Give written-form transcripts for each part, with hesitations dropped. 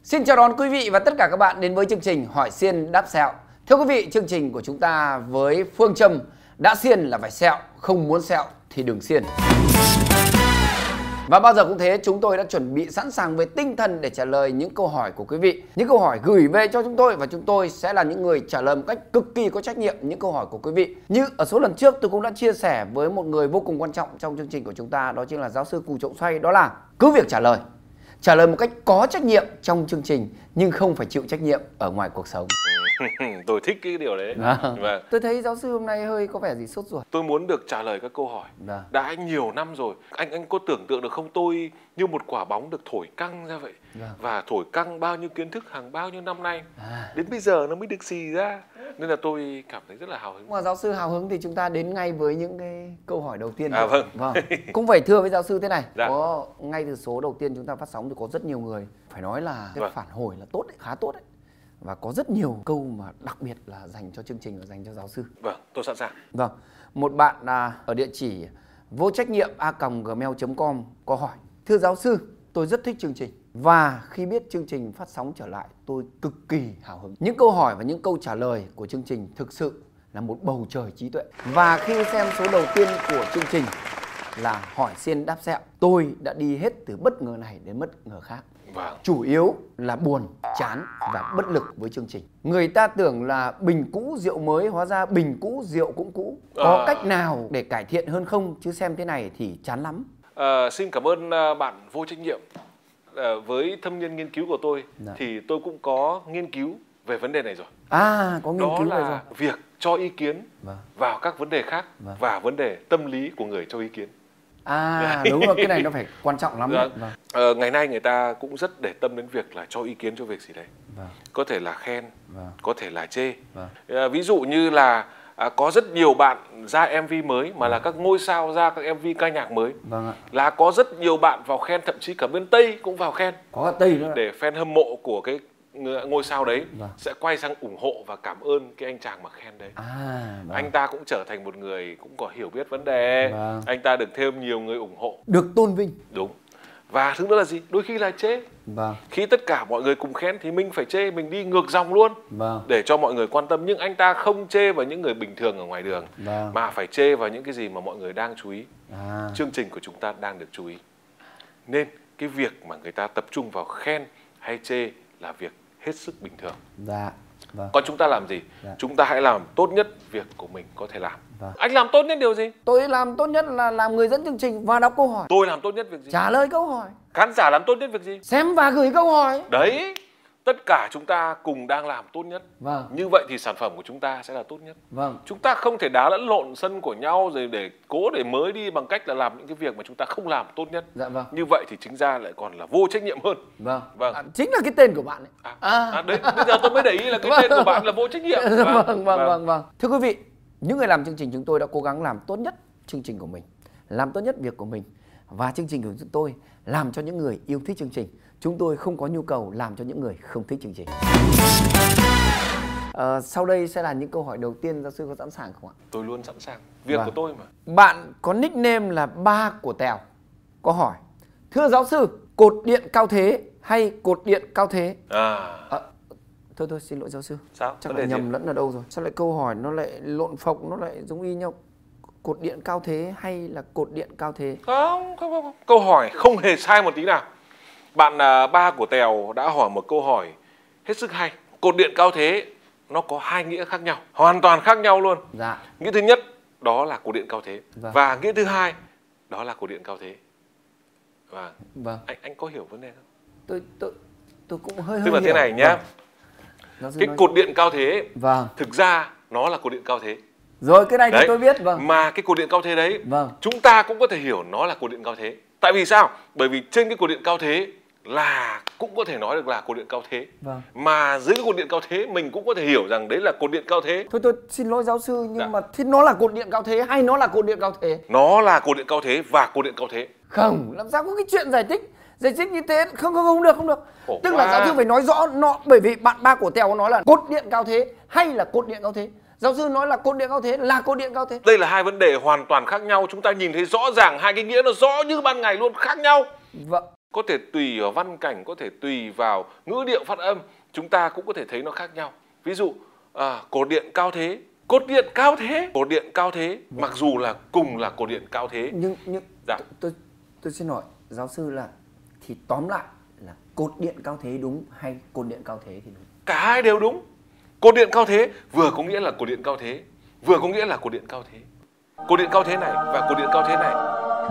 Xin chào đón quý vị và tất cả các bạn đến với chương trình Hỏi Xiên Đáp Sẹo. Thưa quý vị, chương trình của chúng ta với phương châm đã xiên là phải sẹo, không muốn sẹo thì đừng xiên. Và bao giờ cũng thế, chúng tôi đã chuẩn bị sẵn sàng về tinh thần để trả lời những câu hỏi của quý vị. Những câu hỏi gửi về cho chúng tôi và chúng tôi sẽ là những người trả lời một cách cực kỳ có trách nhiệm những câu hỏi của quý vị. Như ở số lần trước tôi cũng đã chia sẻ với một người vô cùng quan trọng trong chương trình của chúng ta, đó chính là giáo sư Cù Trậu Xoay, đó là cứ việc trả lời một cách có trách nhiệm trong chương trình nhưng không phải chịu trách nhiệm ở ngoài cuộc sống. Tôi thích cái điều đấy. Vâng. Tôi thấy giáo sư hôm nay hơi có vẻ gì sốt ruột. Tôi muốn được trả lời các câu hỏi. Đã nhiều năm rồi. Anh có tưởng tượng được không, tôi như một quả bóng được thổi căng ra vậy. Và thổi căng bao nhiêu kiến thức hàng bao nhiêu năm nay. Đến bây giờ nó mới được xì ra. Nên là tôi cảm thấy rất là hào hứng. Mà giáo sư hào hứng thì chúng ta đến ngay với những cái câu hỏi đầu tiên. Vâng. Cũng phải thưa với giáo sư thế này. Có ngay từ số đầu tiên chúng ta phát sóng thì có rất nhiều người phải nói là cái phản hồi là tốt đấy, khá tốt đấy. Và có rất nhiều câu mà đặc biệt là dành cho chương trình và dành cho giáo sư. Vâng, tôi sẵn sàng. Vâng, một bạn ở địa chỉ vô trách nhiệm @gmail.com có hỏi: thưa giáo sư, tôi rất thích chương trình và khi biết chương trình phát sóng trở lại tôi cực kỳ hào hứng. Những câu hỏi và những câu trả lời của chương trình thực sự là một bầu trời trí tuệ. Và khi xem số đầu tiên của chương trình là Hỏi Xiên Đáp Sẹo, tôi đã đi hết từ bất ngờ này đến bất ngờ khác. Chủ yếu là buồn, chán và bất lực với chương trình. Người ta tưởng là bình cũ rượu mới, hóa ra bình cũ rượu cũng cũ. Có cách nào để cải thiện hơn không? Chứ xem thế này thì chán lắm. Xin cảm ơn bạn vô trách nhiệm. Với thâm niên nghiên cứu của tôi thì tôi cũng có nghiên cứu về vấn đề này rồi. Có nghiên cứu về rồi. Đó là việc cho ý kiến vào các vấn đề khác và vấn đề tâm lý của người cho ý kiến. Đúng rồi, cái này nó phải quan trọng lắm. Ngày nay người ta cũng rất để tâm đến việc là cho ý kiến cho việc gì đấy. Có thể là khen, có thể là chê. Ví dụ như là có rất nhiều bạn ra MV mới mà là các ngôi sao ra các MV ca nhạc mới. Là có rất nhiều bạn vào khen, thậm chí cả bên Tây cũng vào khen. Có cả Tây nữa. Để fan hâm mộ của cái ngôi sao đấy sẽ quay sang ủng hộ và cảm ơn cái anh chàng mà khen đấy. Anh ta cũng trở thành một người cũng có hiểu biết vấn đề. Anh ta được thêm nhiều người ủng hộ, được tôn vinh. Đúng. Và thứ nữa là gì? Đôi khi là chê. Khi tất cả mọi người cùng khen thì mình phải chê, mình đi ngược dòng luôn. Để cho mọi người quan tâm. Nhưng anh ta không chê vào những người bình thường ở ngoài đường, mà phải chê vào những cái gì mà mọi người đang chú ý. Chương trình của chúng ta đang được chú ý. Nên cái việc mà người ta tập trung vào khen hay chê là việc hết sức bình thường. Còn chúng ta làm gì? Chúng ta hãy làm tốt nhất việc của mình có thể làm. Anh làm tốt nhất điều gì? Tôi làm tốt nhất là làm người dẫn chương trình và đọc câu hỏi. Tôi làm tốt nhất việc gì? Trả lời câu hỏi. Khán giả làm tốt nhất việc gì? Xem và gửi câu hỏi. Đấy, tất cả chúng ta cùng đang làm tốt nhất. Như vậy thì sản phẩm của chúng ta sẽ là tốt nhất. Chúng ta không thể đá lẫn lộn sân của nhau rồi để cố để mới đi bằng cách là làm những cái việc mà chúng ta không làm tốt nhất. Như vậy thì chính ra lại còn là vô trách nhiệm hơn. Chính là cái tên của bạn ấy. Đấy, bây giờ tôi mới để ý là cái tên của bạn là vô trách nhiệm. Thưa quý vị, những người làm chương trình chúng tôi đã cố gắng làm tốt nhất chương trình của mình, làm tốt nhất việc của mình. Và chương trình của chúng tôi làm cho những người yêu thích chương trình. Chúng tôi không có nhu cầu làm cho những người không thích chương trình. Sau đây sẽ là những câu hỏi đầu tiên, giáo sư có sẵn sàng không ạ? Tôi luôn sẵn sàng, việc của tôi mà. Bạn có nickname là Ba của Tèo có hỏi: thưa giáo sư, cột điện cao thế hay cột điện cao thế? Thôi xin lỗi giáo sư. Sao? Chắc là nhầm lẫn ở đâu rồi. Sao lại câu hỏi nó lại lộn phộc, nó lại giống y nhau. Cột điện cao thế hay là cột điện cao thế? Không. Câu hỏi không hề sai một tí nào. Bạn Ba của Tèo đã hỏi một câu hỏi hết sức hay. Cột điện cao thế nó có hai nghĩa khác nhau, hoàn toàn khác nhau luôn. Nghĩa thứ nhất đó là cột điện cao thế. Và nghĩa thứ hai đó là cột điện cao thế. Anh có hiểu vấn đề không? Tôi cũng hơi tức là hiểu. Thế này nhá. Cái cột điện cao thế thực ra nó là cột điện cao thế. Rồi cái này thì tôi biết. Mà cái cột điện cao thế đấy chúng ta cũng có thể hiểu nó là cột điện cao thế. Tại vì sao? Bởi vì trên cái cột điện cao thế là cũng có thể nói được là cột điện cao thế. Mà dưới cái cột điện cao thế mình cũng có thể hiểu rằng đấy là cột điện cao thế. Thôi tôi xin lỗi giáo sư, nhưng mà thế nó là cột điện cao thế hay nó là cột điện cao thế? Nó là cột điện cao thế và cột điện cao thế. Không, làm sao có cái chuyện giải thích như thế? Không được. Tức là giáo sư phải nói rõ nó, bởi vì bạn Ba của Tèo nói là cột điện cao thế hay là cột điện cao thế. Giáo sư nói là cột điện cao thế là cột điện cao thế. Đây là hai vấn đề hoàn toàn khác nhau. Chúng ta nhìn thấy rõ ràng hai cái nghĩa nó rõ như ban ngày luôn, khác nhau. có thể tùy vào văn cảnh, có thể tùy vào ngữ điệu phát âm, chúng ta cũng có thể thấy nó khác nhau. Ví dụ cột điện cao thế, cột điện cao thế, cột điện cao thế, mặc dù là cùng là cột điện cao thế. Nhưng dạ. tôi xin hỏi giáo sư là thì tóm lại là cột điện cao thế đúng hay cột điện cao thế thì đúng? Cả hai đều đúng. Cột điện cao thế vừa có nghĩa là cột điện cao thế, vừa có nghĩa là cột điện cao thế. Cột điện cao thế này và cột điện cao thế này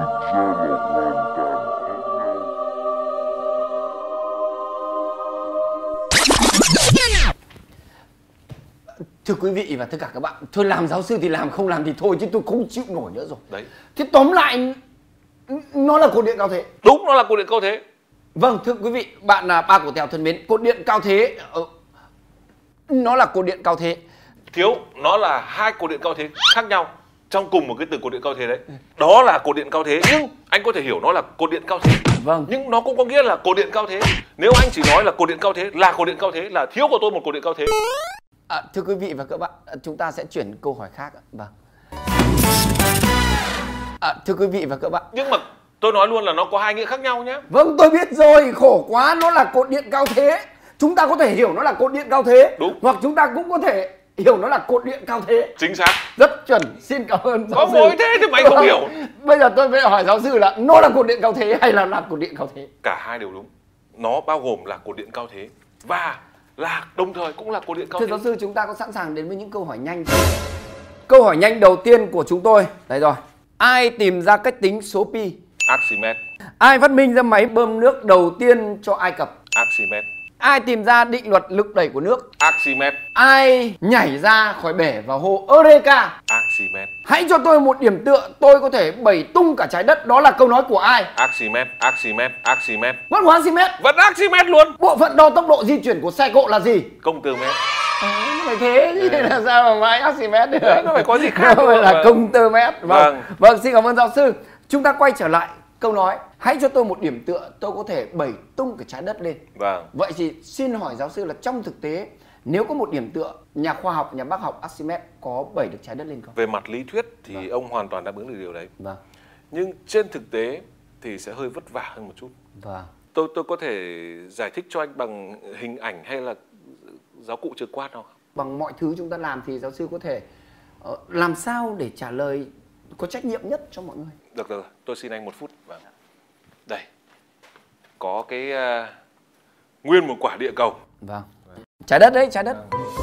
thưa quý vị và tất cả các bạn, thôi làm giáo sư thì làm, không làm thì thôi, chứ tôi không chịu nổi nữa rồi. Đấy. Thế tóm lại nó là cột điện cao thế. Đúng, nó là cột điện cao thế. Vâng, thưa quý vị, bạn là Ba Cổ Tèo thân mến, cột điện cao thế nó là cột điện cao thế. Thiếu, nó là hai cột điện cao thế khác nhau trong cùng một cái từ cột điện cao thế đấy. Đó là cột điện cao thế, nhưng anh có thể hiểu nó là cột điện cao thế. Vâng. Nhưng nó cũng có nghĩa là cột điện cao thế. Nếu anh chỉ nói là cột điện cao thế, là cột điện cao thế, là thiếu của tôi một cột điện cao thế. Thưa quý vị và các bạn, chúng ta sẽ chuyển câu hỏi khác. Vâng. Thưa quý vị và các bạn, nhưng mà tôi nói luôn là nó có hai nghĩa khác nhau nhé. Vâng, tôi biết rồi, khổ quá, nó là cột điện cao thế. Chúng ta có thể hiểu nó là cột điện cao thế. Đúng. Hoặc chúng ta cũng có thể hiểu nó là cột điện cao thế. Chính xác. Rất chuẩn, xin cảm ơn giáo sư. Có mỗi thế thì mày không hiểu. Bây giờ tôi phải hỏi giáo sư là nó là cột điện cao thế hay là cột điện cao thế? Cả hai đều đúng. Nó bao gồm là cột điện cao thế và là đồng thời cũng là cột điện cao thế. Thưa giáo sư, chúng ta có sẵn sàng đến với những câu hỏi nhanh không? Câu hỏi nhanh đầu tiên của chúng tôi, đây rồi. Ai tìm ra cách tính số pi? Archimedes. Ai phát minh ra máy bơm nước đầu tiên cho Ai Cập? Archimedes. Ai tìm ra định luật lực đẩy của nước? Archimedes. Ai nhảy ra khỏi bể vào hồ Eureka? Archimedes. Hãy cho tôi một điểm tựa, tôi có thể bẩy tung cả trái đất, đó là câu nói của ai? Archimedes. Archimedes. Archimedes. Vẫn của Archimedes. Vẫn Archimedes luôn. Bộ phận đo tốc độ di chuyển của xe cộ là gì? Công tơ mét. Phải thế chứ là sao mà mãi Archimedes được? Đấy, nó phải có gì khác. Nó phải là công tơ mét. Vâng, xin cảm ơn giáo sư. Chúng ta quay trở lại câu nói, hãy cho tôi một điểm tựa, tôi có thể bẩy tung cái trái đất lên. Vâng. Vậy thì xin hỏi giáo sư là trong thực tế, nếu có một điểm tựa, nhà khoa học, nhà bác học Archimedes có bẩy được trái đất lên không? Về mặt lý thuyết thì ông hoàn toàn đáp ứng được điều đấy. Vâng. Nhưng trên thực tế thì sẽ hơi vất vả hơn một chút. Vâng. Tôi có thể giải thích cho anh bằng hình ảnh hay là giáo cụ trực quan không? Bằng mọi thứ chúng ta làm thì giáo sư có thể làm sao để trả lời có trách nhiệm nhất cho mọi người. Được rồi, tôi xin anh 1 phút. Vâng. Đây, có cái nguyên một quả địa cầu. Vâng. Trái đất đấy, trái đất.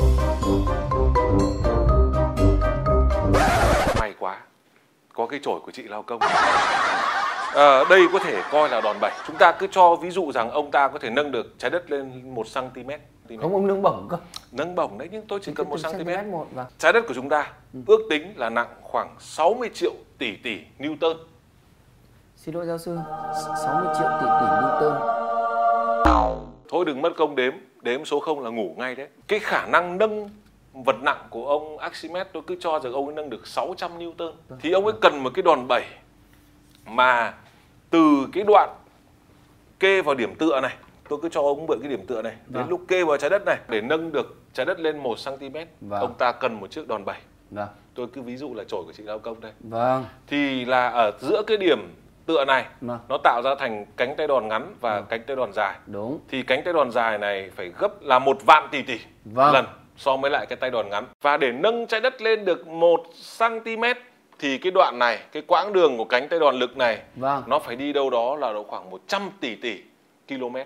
May quá, có cái chổi của chị lao công. Đây có thể coi là đòn bẩy. Chúng ta cứ cho ví dụ rằng ông ta có thể nâng được trái đất lên 1 cm. Không, ông nâng bổng cơ. Nâng bổng đấy, nhưng tôi chỉ cần 1 cm. Vâng. Trái đất của chúng ta ước tính là nặng khoảng 60 triệu tỷ Newton. Xin lỗi giáo sư, 60 triệu tỷ Newton. Thôi đừng mất công đếm số 0 là ngủ ngay đấy. Cái khả năng nâng vật nặng của ông Archimedes, tôi cứ cho rằng ông ấy nâng được 600 Newton. Thì ông ấy cần một cái đòn bẩy mà từ cái đoạn kê vào điểm tựa này, tôi cứ cho ông mượn cái điểm tựa này, đến lúc kê vào trái đất này, để nâng được trái đất lên 1 cm, ông ta cần một chiếc đòn bẩy. Tôi cứ ví dụ là chổi của chị lao công đây. Thì là ở giữa cái điểm tựa này, nó tạo ra thành cánh tay đòn ngắn và cánh tay đòn dài. Đúng. Thì cánh tay đòn dài này phải gấp là 1 vạn tỷ lần so với lại cái tay đòn ngắn. Và để nâng trái đất lên được 1 cm thì cái đoạn này, cái quãng đường của cánh tay đòn lực này, nó phải đi đâu đó là khoảng 100 tỷ km.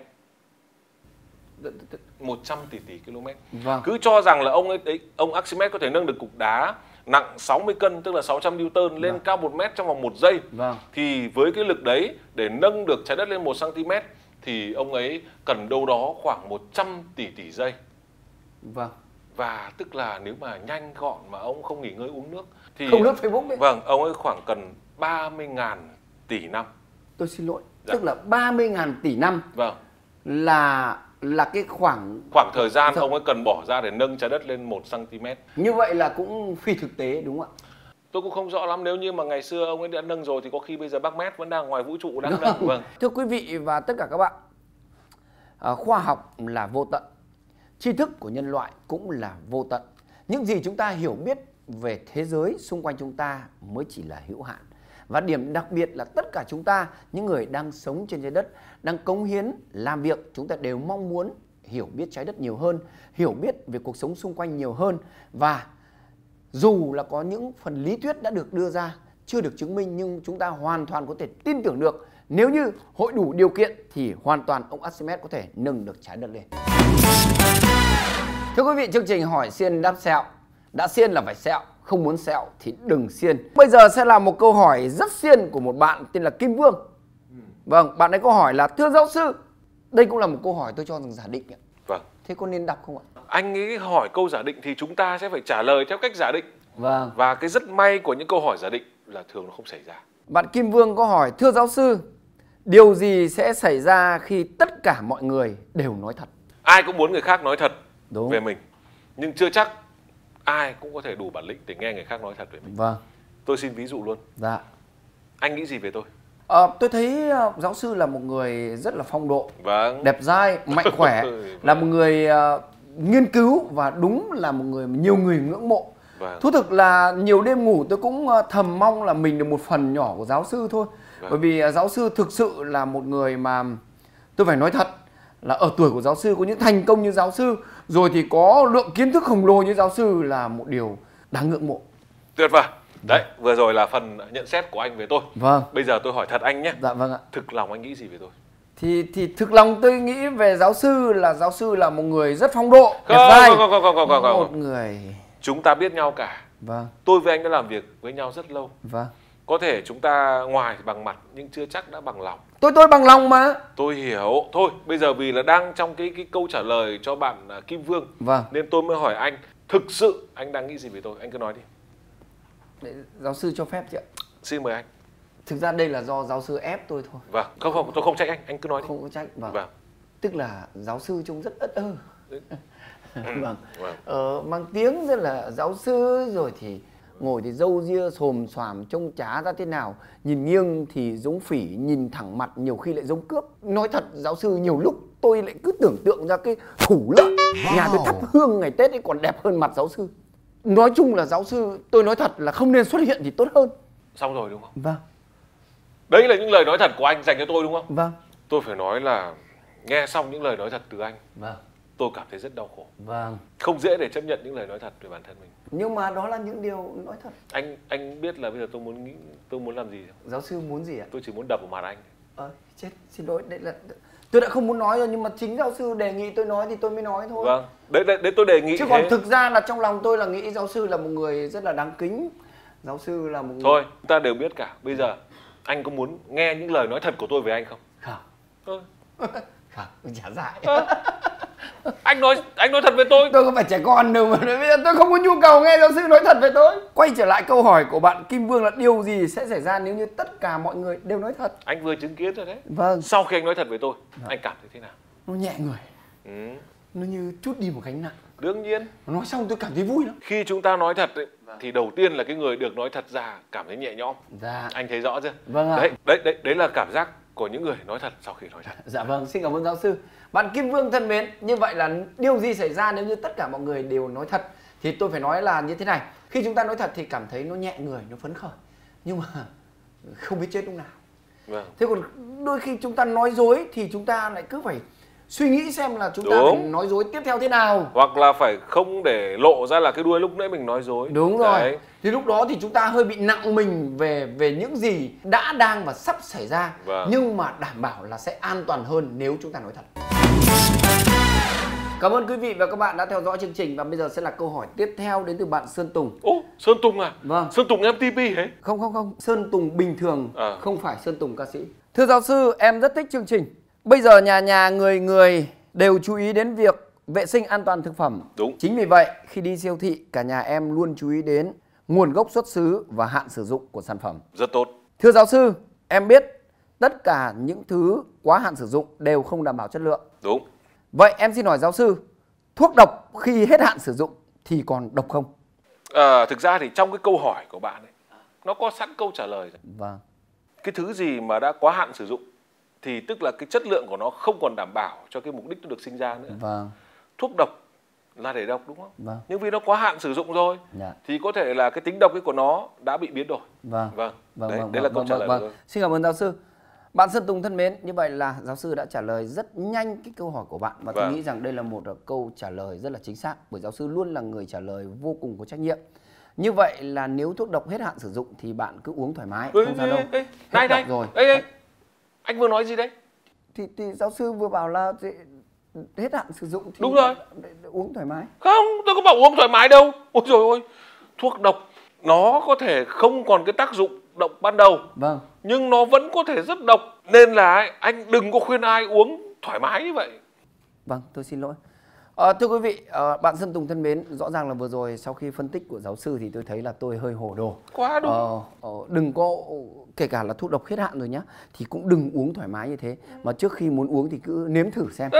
100 tỷ km. Cứ cho rằng là ông Archimedes có thể nâng được cục đá nặng 60 cân, tức là 600 Newton lên cao 1 mét trong vòng 1 giây. Thì với cái lực đấy, để nâng được trái đất lên 1 cm thì ông ấy cần đâu đó khoảng 100 tỷ giây. Và tức là nếu mà nhanh gọn mà ông không nghỉ ngơi uống nước thì không lướt Facebook đấy. Vâng, ông ấy khoảng cần 30.000 tỷ năm. Tôi xin lỗi, tức là 30.000 tỷ năm. Là cái khoảng thời gian ông ấy cần bỏ ra để nâng trái đất lên 1 cm. Như vậy là cũng phi thực tế đúng không ạ? Tôi cũng không rõ lắm, nếu như mà ngày xưa ông ấy đã nâng rồi thì có khi bây giờ bác Mét vẫn đang ngoài vũ trụ đang nâng. Vâng. Thưa quý vị và tất cả các bạn, khoa học là vô tận, tri thức của nhân loại cũng là vô tận. Những gì chúng ta hiểu biết về thế giới xung quanh chúng ta mới chỉ là hữu hạn. Và điểm đặc biệt là tất cả chúng ta, những người đang sống trên trái đất, đang cống hiến, làm việc, chúng ta đều mong muốn hiểu biết trái đất nhiều hơn, hiểu biết về cuộc sống xung quanh nhiều hơn. Và dù là có những phần lý thuyết đã được đưa ra, chưa được chứng minh, nhưng chúng ta hoàn toàn có thể tin tưởng được. Nếu như hội đủ điều kiện thì hoàn toàn ông Archimedes có thể nâng được trái đất lên. Thưa quý vị, chương trình hỏi xiên đáp sẹo. Đã xiên là phải sẹo, không muốn sẹo thì đừng xiên. Bây giờ sẽ là một câu hỏi rất xiên của một bạn tên là Kim Vương. Vâng, bạn ấy câu hỏi là: thưa giáo sư, đây cũng là một câu hỏi tôi cho rằng giả định. Vâng. Thế có nên đọc không ạ? Anh nghĩ hỏi câu giả định thì chúng ta sẽ phải trả lời theo cách giả định. Vâng. Và cái rất may của những câu hỏi giả định là thường nó không xảy ra. Bạn Kim Vương có hỏi: thưa giáo sư, điều gì sẽ xảy ra khi tất cả mọi người đều nói thật? Ai cũng muốn người khác nói thật Đúng. về mình, nhưng chưa chắc ai cũng có thể đủ bản lĩnh để nghe người khác nói thật về mình. Vâng. Tôi xin ví dụ luôn. Dạ. Anh nghĩ gì về tôi? Tôi thấy giáo sư là một người rất là phong độ, Vâng. đẹp dai, mạnh khỏe, là một người nghiên cứu và đúng là một người nhiều người ngưỡng mộ. Vâng. Thú thực là nhiều đêm ngủ tôi cũng thầm mong là mình được một phần nhỏ của giáo sư thôi. Vâng. Bởi vì giáo sư thực sự là một người mà tôi phải nói thật là ở tuổi của giáo sư, có những thành công như giáo sư, rồi thì có lượng kiến thức khổng lồ như giáo sư là một điều đáng ngưỡng mộ. Tuyệt vời. Đấy, vừa rồi là phần nhận xét của anh về tôi. Vâng. Bây giờ tôi hỏi thật anh nhé. Dạ vâng ạ. Thực lòng anh nghĩ gì về tôi? Thì thực lòng tôi nghĩ về giáo sư là một người rất phong độ, đẹp dai. Không. Một người. Chúng ta biết nhau cả. Vâng. Tôi với anh đã làm việc với nhau rất lâu. Vâng. Có thể chúng ta ngoài bằng mặt nhưng chưa chắc đã bằng lòng. Tôi bằng lòng mà. Tôi hiểu. Thôi, bây giờ vì là đang trong cái câu trả lời cho bạn Kim Vương. Vâng. Nên tôi mới hỏi anh, thực sự anh đang nghĩ gì về tôi? Anh cứ nói đi. Để giáo sư cho phép chị ạ. Xin mời anh. Thực ra đây là do giáo sư ép tôi thôi. Vâng, không, tôi không trách anh cứ nói đi. Không có trách. Vâng. Tức là giáo sư trông rất ất ơ. Vâng. Vâng. Mang tiếng rất là giáo sư, rồi thì ngồi thì râu ria xồm xoàm trông chả ra thế nào, nhìn nghiêng thì giống phỉ, nhìn thẳng mặt nhiều khi lại giống cướp. Nói thật, giáo sư nhiều lúc tôi lại cứ tưởng tượng ra cái thủ lợn nhà tôi thắp hương ngày Tết ấy còn đẹp hơn mặt giáo sư. Nói chung là giáo sư, tôi nói thật là không nên xuất hiện thì tốt hơn. Xong rồi đúng không? Vâng. Đấy là những lời nói thật của anh dành cho tôi đúng không? Vâng. Tôi phải nói là nghe xong những lời nói thật từ anh, vâng, tôi cảm thấy rất đau khổ. Vâng. Không dễ để chấp nhận những lời nói thật về bản thân mình. Nhưng mà đó là những điều nói thật. Anh biết là bây giờ tôi muốn làm gì không? Giáo sư muốn gì ạ? Tôi chỉ muốn đập vào mặt anh. Chết, xin lỗi, đây là tôi đã không muốn nói rồi, nhưng mà chính giáo sư đề nghị tôi nói thì tôi mới nói thôi. Vâng, đấy tôi đề nghị. Chứ còn thực ra là trong lòng tôi là nghĩ giáo sư là một người rất là đáng kính. Giáo sư là một người... Thôi, chúng ta đều biết cả. Bây giờ anh có muốn nghe những lời nói thật của tôi về anh không? Không. Không, chả dại. Anh nói thật với tôi. Tôi không phải trẻ con đâu mà bây giờ tôi không có nhu cầu nghe giáo sư nói thật với tôi. Quay trở lại câu hỏi của bạn Kim Vương là điều gì sẽ xảy ra nếu như tất cả mọi người đều nói thật? Anh vừa chứng kiến rồi đấy. Vâng. Sau khi anh nói thật với tôi, anh cảm thấy thế nào? Nó nhẹ người. Nó như trút đi một gánh nặng. Đương nhiên. Nói xong tôi cảm thấy vui lắm. Khi chúng ta nói thật ấy, thì đầu tiên là cái người được nói thật ra cảm thấy nhẹ nhõm. Dạ. Anh thấy rõ chưa? Vâng ạ. Đấy là cảm giác của những người nói thật sau khi nói thật. Dạ vâng, xin cảm ơn giáo sư. Bạn Kim Vương thân mến, như vậy là điều gì xảy ra nếu như tất cả mọi người đều nói thật? Thì tôi phải nói là như thế này. Khi chúng ta nói thật thì cảm thấy nó nhẹ người, nó phấn khởi. Nhưng mà không biết chết lúc nào. Vâng. Thế còn đôi khi chúng ta nói dối thì chúng ta lại cứ phải suy nghĩ xem là chúng ta phải nói dối tiếp theo thế nào. Hoặc là phải không để lộ ra là cái đuôi lúc nãy mình nói dối. Đúng rồi. Đấy. Thì lúc đó thì chúng ta hơi bị nặng mình về những gì đã, đang và sắp xảy ra. Vâng. Nhưng mà đảm bảo là sẽ an toàn hơn nếu chúng ta nói thật. Cảm ơn quý vị và các bạn đã theo dõi chương trình. Và bây giờ sẽ là câu hỏi tiếp theo đến từ bạn Sơn Tùng. Ồ, Sơn Tùng à? Vâng. Sơn Tùng MTP hả? Không, Sơn Tùng bình thường, không phải Sơn Tùng ca sĩ. Thưa giáo sư, em rất thích chương trình. Bây giờ nhà người đều chú ý đến việc vệ sinh an toàn thực phẩm. Đúng. Chính vì vậy, khi đi siêu thị, cả nhà em luôn chú ý đến nguồn gốc xuất xứ và hạn sử dụng của sản phẩm. Rất tốt. Thưa giáo sư, em biết tất cả những thứ quá hạn sử dụng đều không đảm bảo chất lượng. Đúng. Vậy em xin hỏi giáo sư, thuốc độc khi hết hạn sử dụng thì còn độc không? Thực ra thì trong cái câu hỏi của bạn ấy, nó có sẵn câu trả lời rồi. Vâng. Cái thứ gì mà đã quá hạn sử dụng thì tức là cái chất lượng của nó không còn đảm bảo cho cái mục đích nó được sinh ra nữa. Vâng. Thuốc độc là để độc đúng không? Vâng. Nhưng vì nó quá hạn sử dụng rồi Dạ. thì có thể là cái tính độc ấy của nó đã bị biến đổi. Vâng. Vâng. Vâng. Đấy, Vâng. đấy là câu trả lời. Vâng. Xin cảm ơn giáo sư. Bạn Sơn Tùng thân mến, như vậy là giáo sư đã trả lời rất nhanh cái câu hỏi của bạn và tôi nghĩ rằng đây là một câu trả lời rất là chính xác, bởi giáo sư luôn là người trả lời vô cùng có trách nhiệm. Như vậy là nếu thuốc độc hết hạn sử dụng thì bạn cứ uống thoải mái, không sao đâu. Hết độc rồi. Anh vừa nói gì đấy? Thì giáo sư vừa bảo là hết hạn sử dụng thì đúng rồi, uống thoải mái. Không, tôi có bảo uống thoải mái đâu. Ôi trời ơi, thuốc độc nó có thể không còn cái tác dụng độc ban đầu. Vâng. Nhưng nó vẫn có thể rất độc. Nên là anh đừng có khuyên ai uống thoải mái như vậy. Vâng, tôi xin lỗi. Thưa quý vị, bạn Sơn Tùng thân mến, rõ ràng là vừa rồi sau khi phân tích của giáo sư thì tôi thấy là tôi hơi hồ đồ. Quá đúng. Đừng có, kể cả là thuốc độc hết hạn rồi nhá, thì cũng đừng uống thoải mái như thế. Mà trước khi muốn uống thì cứ nếm thử xem.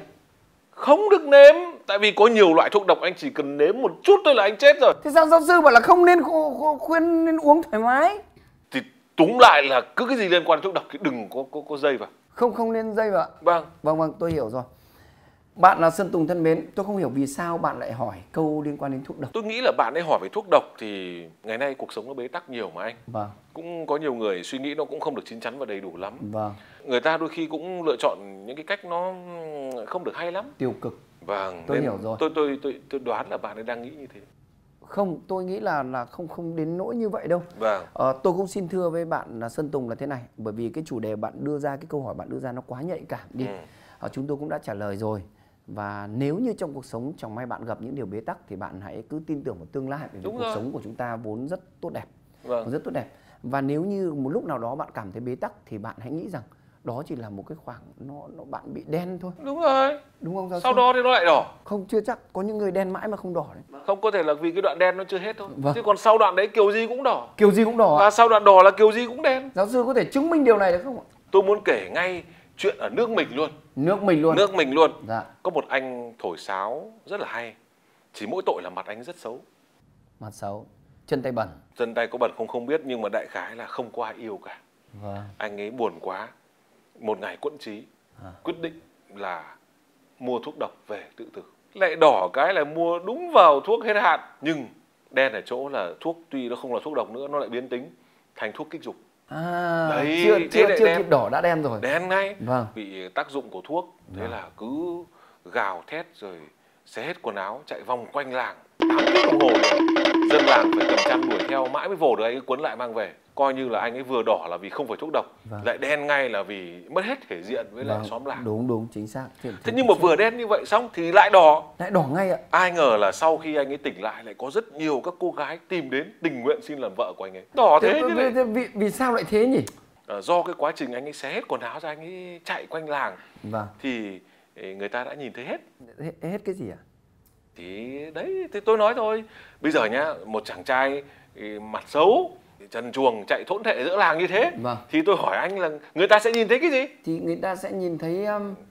Không được nếm, tại vì có nhiều loại thuốc độc anh chỉ cần nếm một chút thôi là anh chết rồi. Thế sao giáo sư bảo là không nên khuyên nên uống thoải mái? Thì túm lại là cứ cái gì liên quan đến thuốc độc thì đừng có dây vào. Không nên dây vào. Vâng, tôi hiểu rồi. Bạn là Sơn Tùng thân mến, tôi không hiểu vì sao bạn lại hỏi câu liên quan đến thuốc độc. Tôi nghĩ là bạn ấy hỏi về thuốc độc thì ngày nay cuộc sống nó bế tắc nhiều mà anh. Vâng. Cũng có nhiều người suy nghĩ nó cũng không được chín chắn và đầy đủ lắm. Vâng. Người ta đôi khi cũng lựa chọn những cái cách nó không được hay lắm. Tiêu cực. Vâng. Tôi hiểu rồi. Tôi đoán là bạn ấy đang nghĩ như thế. Không, tôi nghĩ là không đến nỗi như vậy đâu. Vâng. Tôi cũng xin thưa với bạn là Sơn Tùng là thế này, bởi vì cái chủ đề bạn đưa ra, cái câu hỏi bạn đưa ra nó quá nhạy cảm đi. Chúng tôi cũng đã trả lời rồi. Và nếu như trong cuộc sống chẳng may bạn gặp những điều bế tắc thì bạn hãy cứ tin tưởng vào tương lai, bởi vì cuộc sống của chúng ta vốn rất tốt đẹp. Vâng. Rất tốt đẹp. Và nếu như một lúc nào đó bạn cảm thấy bế tắc thì bạn hãy nghĩ rằng đó chỉ là một cái khoảng nó bạn bị đen thôi. Đúng rồi. Đúng không giáo sư? Sau đó thì nó lại đỏ. Không, chưa chắc, có những người đen mãi mà không đỏ đấy. Không, có thể là vì cái đoạn đen nó chưa hết thôi. Vâng. Chứ còn sau đoạn đấy kiểu gì cũng đỏ. Kiểu gì cũng đỏ. Và sau đoạn đỏ là kiểu gì cũng đen. Giáo sư có thể chứng minh điều này được không ạ? Tôi muốn kể ngay chuyện ở nước mình luôn. Nước mình luôn. Nước mình luôn. Dạ. Có một anh thổi sáo rất là hay. Chỉ mỗi tội là mặt anh rất xấu. Mặt xấu, chân tay bẩn. Chân tay có bẩn không biết, nhưng mà đại khái là không có ai yêu cả. Vâng. Anh ấy buồn quá. Một ngày quẫn trí, quyết định là mua thuốc độc về tự tử. Lại đỏ cái là mua đúng vào thuốc hết hạn. Nhưng đen ở chỗ là thuốc tuy nó không là thuốc độc nữa, nó lại biến tính thành thuốc kích dục. Đấy, chưa kịp đỏ đã đen rồi. Đen ngay. Vâng. Bị tác dụng của thuốc. Thế là cứ gào thét rồi xé hết quần áo, chạy vòng quanh làng 8 tiếng đồng hồ rồi. Dân làng phải cầm chăn đuổi theo mãi mới vồ được anh ấy quấn lại mang về. Coi như là anh ấy vừa đỏ là vì không phải thuốc độc. Vâng. Lại đen ngay là vì mất hết thể diện với lại xóm làng. Đúng, chính xác. Thế nhưng mà vừa đen như vậy xong thì lại đỏ. Lại đỏ ngay ạ. Ai ngờ là sau khi anh ấy tỉnh lại lại có rất nhiều các cô gái tìm đến tình nguyện xin làm vợ của anh ấy. Đỏ thế chứ. Vì sao lại thế nhỉ? Do cái quá trình anh ấy xé hết quần áo ra, anh ấy chạy quanh làng. Vâng. Thì người ta đã nhìn thấy hết. Hết cái gì ạ? Thì đấy, thì tôi nói thôi. Bây giờ nhá, một chàng trai mặt xấu, trần truồng chạy thỗn thệ giữa làng như thế. Vâng. Thì tôi hỏi anh là người ta sẽ nhìn thấy cái gì? Thì người ta sẽ nhìn thấy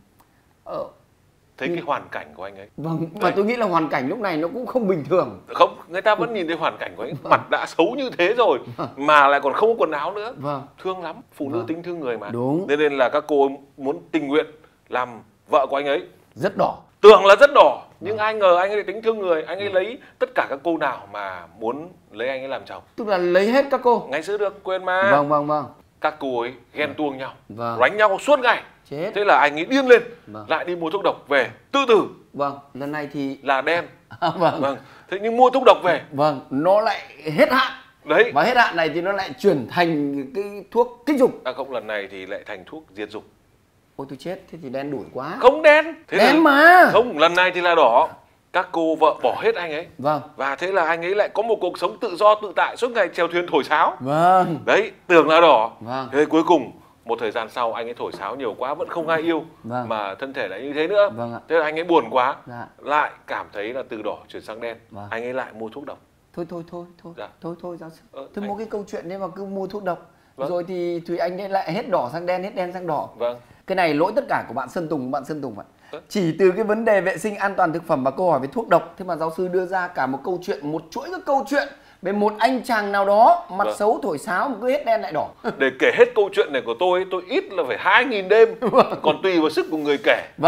thấy cái hoàn cảnh của anh ấy. Vâng, mà tôi nghĩ là hoàn cảnh lúc này nó cũng không bình thường. Không, người ta vẫn nhìn thấy hoàn cảnh của anh. Mặt đã xấu như thế rồi mà lại còn không có quần áo nữa. Vâng. Thương lắm, phụ nữ tính thương người mà. Đúng. Nên là các cô muốn tình nguyện làm vợ của anh ấy. Rất đỏ. Tưởng là rất đỏ, nhưng ai ngờ anh ấy tính thương người. Anh ấy lấy tất cả các cô nào mà muốn lấy anh ấy làm chồng. Tức là lấy hết các cô. Ngày xưa được quên mà. Vâng. Các cô ấy ghen tuông nhau, Vâng. đánh nhau suốt ngày. Chết. Thế là anh ấy điên lên, Vâng. lại đi mua thuốc độc về tự tử. Vâng, lần này thì là đen. Vâng. Thế nhưng mua thuốc độc về. Vâng, nó lại hết hạn. Đấy. Và hết hạn này thì nó lại chuyển thành cái thuốc kích dục. Không, lần này thì lại thành thuốc diệt dục. Ôi tôi chết, thế thì đen đủi quá. Không đen. Thế đen mà. Không, lần này thì là đỏ. Các cô vợ bỏ hết anh ấy. Vâng. Và thế là anh ấy lại có một cuộc sống tự do tự tại, suốt ngày chèo thuyền thổi sáo. Vâng. Đấy, tưởng là đỏ. Vâng. Thế cuối cùng một thời gian sau anh ấy thổi sáo nhiều quá vẫn không ai yêu. Vâng. Mà thân thể lại như thế nữa. Vâng ạ. Thế là anh ấy buồn quá. Dạ. Lại cảm thấy là từ đỏ chuyển sang đen. Vâng. Anh ấy lại mua thuốc độc. Thôi Dạ. Thôi giáo sư. Thế một cái câu chuyện đấy mà cứ mua thuốc độc. Vâng. Rồi thì Thùy Anh ấy lại hết đỏ sang đen, hết đen sang đỏ. Vâng. Cái này lỗi tất cả của bạn Sơn Tùng ạ. Chỉ từ cái vấn đề vệ sinh an toàn thực phẩm và câu hỏi về thuốc độc, thế mà giáo sư đưa ra cả một câu chuyện, một chuỗi các câu chuyện về một anh chàng nào đó mặt Vâng. xấu thổi sáo mà cứ hết đen lại đỏ. Để kể hết câu chuyện này của tôi ít là phải 2.000 đêm. Còn tùy vào sức của người kể. Vâng. Nhá.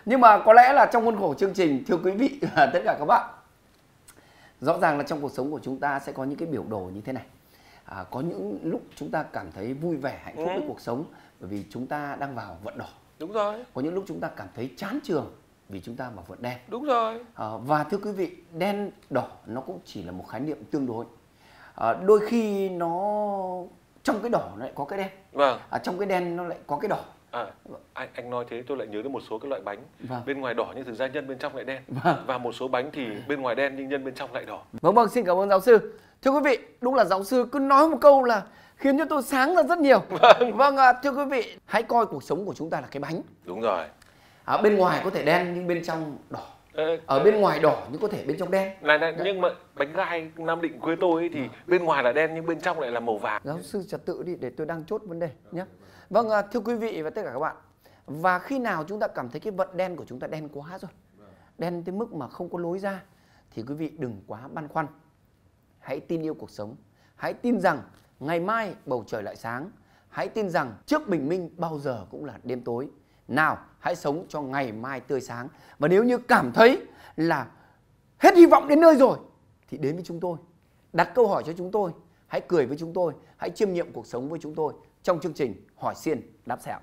Nhưng mà có lẽ là trong khuôn khổ chương trình, thưa quý vị và tất cả các bạn, rõ ràng là trong cuộc sống của chúng ta sẽ có những cái biểu đồ như thế này. Có những lúc chúng ta cảm thấy vui vẻ, hạnh phúc với cuộc sống bởi vì chúng ta đang vào vận đỏ. Đúng rồi. Có những lúc chúng ta cảm thấy chán trường vì chúng ta vào vận đen. Đúng rồi. Và thưa quý vị, đen đỏ nó cũng chỉ là một khái niệm tương đối. Đôi khi nó trong cái đỏ nó lại có cái đen. Vâng. Trong cái đen nó lại có cái đỏ. Anh nói thế tôi lại nhớ đến một số cái loại bánh. Vâng. Bên ngoài đỏ nhưng thực ra nhân bên trong lại đen. Vâng. Và một số bánh thì bên ngoài đen nhưng nhân bên trong lại đỏ. Vâng, xin cảm ơn giáo sư. Thưa quý vị, đúng là giáo sư cứ nói một câu là khiến cho tôi sáng ra rất nhiều. Vâng, thưa quý vị, hãy coi cuộc sống của chúng ta là cái bánh. Đúng rồi. Bên ngoài có thể đen nhưng bên trong đỏ. Ở bên ngoài đỏ nhưng có thể bên trong đen. Này, nhưng mà bánh gai Nam Định quê tôi ấy thì bên ngoài là đen nhưng bên trong lại là màu vàng. Giáo sư trật tự đi để tôi đang chốt vấn đề nhé. Vâng, thưa quý vị và tất cả các bạn. Và khi nào chúng ta cảm thấy cái vận đen của chúng ta đen quá rồi, đen tới mức mà không có lối ra, thì quý vị đừng quá băn khoăn. Hãy tin yêu cuộc sống. Hãy tin rằng ngày mai bầu trời lại sáng. Hãy tin rằng trước bình minh bao giờ cũng là đêm tối. Nào, hãy sống cho ngày mai tươi sáng. Và nếu như cảm thấy là hết hy vọng đến nơi rồi thì đến với chúng tôi. Đặt câu hỏi cho chúng tôi. Hãy cười với chúng tôi. Hãy chiêm nghiệm cuộc sống với chúng tôi trong chương trình Hỏi Xiên Đáp Sẹo.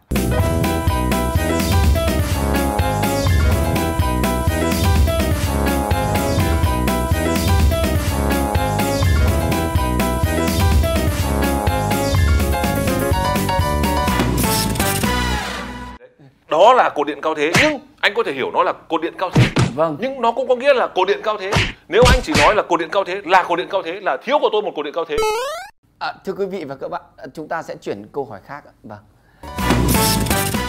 Đó là cột điện cao thế, nhưng anh có thể hiểu nó là cột điện cao thế. Vâng. Nhưng nó cũng có nghĩa là cột điện cao thế. Nếu anh chỉ nói là cột điện cao thế, là cột điện cao thế, là thiếu của tôi một cột điện cao thế. Thưa quý vị và các bạn, chúng ta sẽ chuyển câu hỏi khác. Vâng.